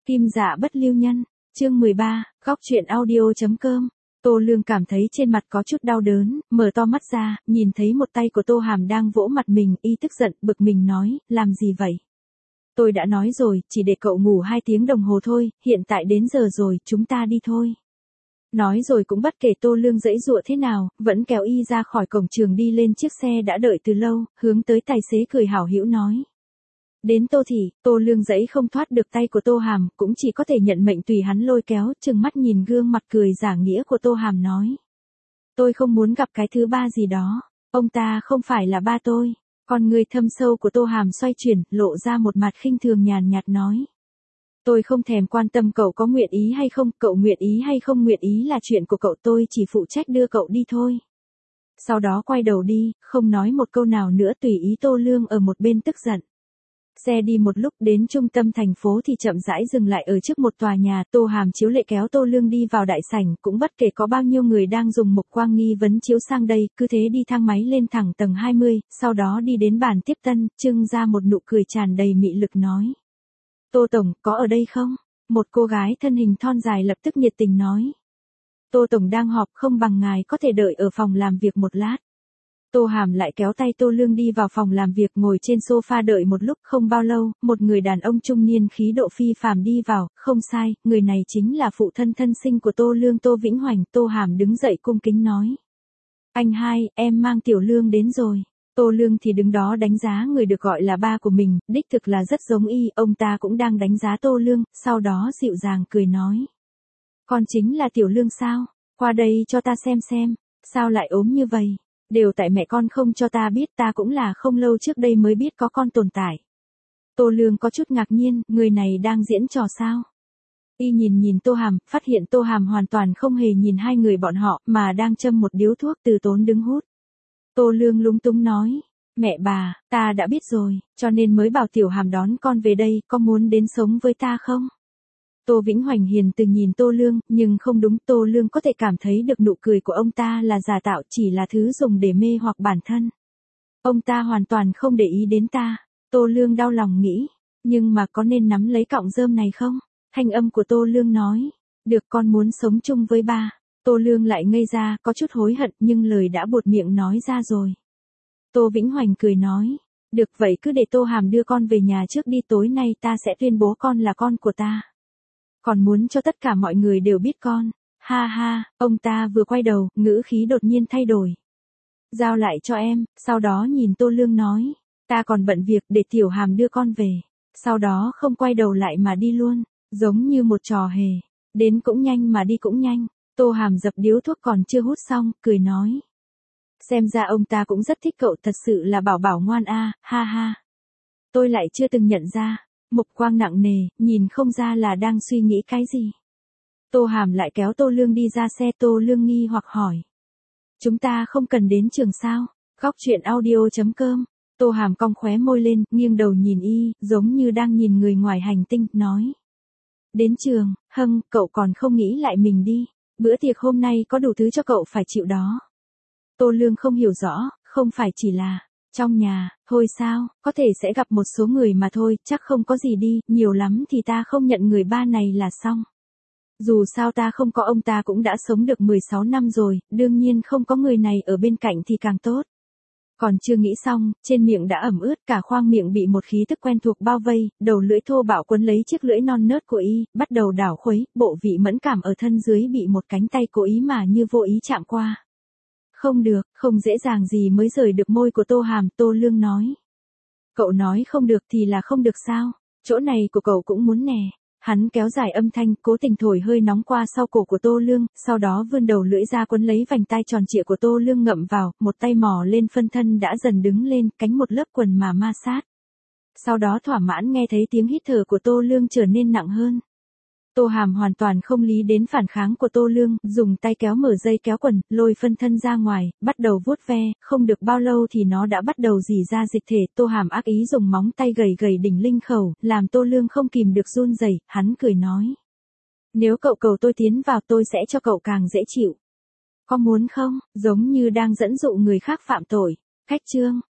Kim Dạ Bất Lưu Nhân, chương 13, góc truyện audio.com. Tô Lương cảm thấy trên mặt có chút đau đớn, mở to mắt ra, nhìn thấy một tay của Tô Hàm đang vỗ mặt mình, y tức giận, bực mình nói, làm gì vậy? Tôi đã nói rồi, chỉ để cậu ngủ 2 tiếng đồng hồ thôi, hiện tại đến giờ rồi, chúng ta đi thôi. Nói rồi cũng bất kể Tô Lương giãy giụa thế nào, vẫn kéo y ra khỏi cổng trường đi lên chiếc xe đã đợi từ lâu, hướng tới tài xế cười hảo hữu nói. Đến Tô Thị, Tô Lương giãy không thoát được tay của Tô Hàm, cũng chỉ có thể nhận mệnh tùy hắn lôi kéo, trừng mắt nhìn gương mặt cười giả nghĩa của Tô Hàm nói. Tôi không muốn gặp cái thứ ba gì đó, ông ta không phải là ba tôi. Con người thâm sâu của Tô Hàm xoay chuyển, lộ ra một mặt khinh thường nhàn nhạt nói. Tôi không thèm quan tâm cậu có nguyện ý hay không, cậu nguyện ý hay không nguyện ý là chuyện của cậu, tôi chỉ phụ trách đưa cậu đi thôi. Sau đó quay đầu đi, không nói một câu nào nữa, tùy ý. Tô Lương ở một bên tức giận. Xe đi một lúc đến trung tâm thành phố thì chậm rãi dừng lại ở trước một tòa nhà, Tô Hàm chiếu lệ kéo Tô Lương đi vào đại sảnh, cũng bất kể có bao nhiêu người đang dùng mục quang nghi vấn chiếu sang đây, cứ thế đi thang máy lên thẳng tầng 20, sau đó đi đến bàn tiếp tân, trưng ra một nụ cười tràn đầy mị lực nói. Tô Tổng, có ở đây không? Một cô gái thân hình thon dài lập tức nhiệt tình nói. Tô Tổng đang họp, không bằng ngài có thể đợi ở phòng làm việc một lát. Tô Hàm lại kéo tay Tô Lương đi vào phòng làm việc, ngồi trên sofa đợi một lúc. Không bao lâu, một người đàn ông trung niên khí độ phi phàm đi vào, không sai, người này chính là phụ thân thân sinh của Tô Lương, Tô Vĩnh Hoành. Tô Hàm đứng dậy cung kính nói. Anh hai, em mang Tiểu Lương đến rồi. Tô Lương thì đứng đó đánh giá người được gọi là ba của mình, đích thực là rất giống y, ông ta cũng đang đánh giá Tô Lương, sau đó dịu dàng cười nói. Con chính là Tiểu Lương sao? Qua đây cho ta xem, sao lại ốm như vậy? Đều tại mẹ con không cho ta biết, ta cũng là không lâu trước đây mới biết có con tồn tại. Tô Lương có chút ngạc nhiên, người này đang diễn trò sao? Y nhìn Tô Hàm, phát hiện Tô Hàm hoàn toàn không hề nhìn hai người bọn họ, mà đang châm một điếu thuốc, từ tốn đứng hút. Tô Lương lúng túng nói, mẹ bà, ta đã biết rồi, cho nên mới bảo Tiểu Hàm đón con về đây, có muốn đến sống với ta không? Tô Vĩnh Hoành hiền từ nhìn Tô Lương, nhưng không đúng, Tô Lương có thể cảm thấy được nụ cười của ông ta là giả tạo, chỉ là thứ dùng để mê hoặc bản thân. Ông ta hoàn toàn không để ý đến ta. Tô Lương đau lòng nghĩ, nhưng mà có nên nắm lấy cọng rơm này không? Thanh âm của Tô Lương nói, được, con muốn sống chung với ba. Tô Lương lại ngây ra, có chút hối hận, nhưng lời đã buột miệng nói ra rồi. Tô Vĩnh Hoành cười nói, được vậy cứ để Tô Hàm đưa con về nhà trước đi, tối nay ta sẽ tuyên bố con là con của ta. Còn muốn cho tất cả mọi người đều biết con. Ha ha, ông ta vừa quay đầu, ngữ khí đột nhiên thay đổi. Giao lại cho em, sau đó nhìn Tô Lương nói, ta còn bận việc, để Tiểu Hàm đưa con về. Sau đó không quay đầu lại mà đi luôn, giống như một trò hề. Đến cũng nhanh mà đi cũng nhanh. Tô Hàm dập điếu thuốc còn chưa hút xong, cười nói. Xem ra ông ta cũng rất thích cậu, thật sự là bảo bảo ngoan a, ha ha. Tôi lại chưa từng nhận ra. Mục quang nặng nề, nhìn không ra là đang suy nghĩ cái gì. Tô Hàm lại kéo Tô Lương đi ra xe. Tô Lương nghi hoặc hỏi. Chúng ta không cần đến trường sao? Góc truyện audio.com. Tô Hàm cong khóe môi lên, nghiêng đầu nhìn y, giống như đang nhìn người ngoài hành tinh, nói. Đến trường, cậu còn không nghĩ lại mình đi. Bữa tiệc hôm nay có đủ thứ cho cậu phải chịu đó. Tô Lương không hiểu rõ, không phải chỉ là. Trong nhà, thôi sao, có thể sẽ gặp một số người mà thôi, chắc không có gì đi, nhiều lắm thì ta không nhận người ba này là xong. Dù sao ta không có ông ta cũng đã sống được 16 năm rồi, đương nhiên không có người này ở bên cạnh thì càng tốt. Còn chưa nghĩ xong, trên miệng đã ẩm ướt, cả khoang miệng bị một khí tức quen thuộc bao vây, đầu lưỡi thô bạo quấn lấy chiếc lưỡi non nớt của y, bắt đầu đảo khuấy, bộ vị mẫn cảm ở thân dưới bị một cánh tay cố ý mà như vô ý chạm qua. Không được, không dễ dàng gì mới rời được môi của Tô Hàm. Tô Lương nói. Cậu nói không được thì là không được sao? Chỗ này của cậu cũng muốn nè. Hắn kéo dài âm thanh, cố tình thổi hơi nóng qua sau cổ của Tô Lương, sau đó vươn đầu lưỡi ra quấn lấy vành tai tròn trịa của Tô Lương ngậm vào, một tay mò lên phân thân đã dần đứng lên, cánh một lớp quần mà ma sát. Sau đó thỏa mãn nghe thấy tiếng hít thở của Tô Lương trở nên nặng hơn. Tô Hàm hoàn toàn không lý đến phản kháng của Tô Lương, dùng tay kéo mở dây kéo quần, lôi phân thân ra ngoài, bắt đầu vuốt ve, không được bao lâu thì nó đã bắt đầu rỉ ra dịch thể. Tô Hàm ác ý dùng móng tay gầy gầy đỉnh linh khẩu, làm Tô Lương không kìm được run rẩy. Hắn cười nói. Nếu cậu cầu tôi tiến vào tôi sẽ cho cậu càng dễ chịu. Có muốn không? Giống như đang dẫn dụ người khác phạm tội. Khách trương,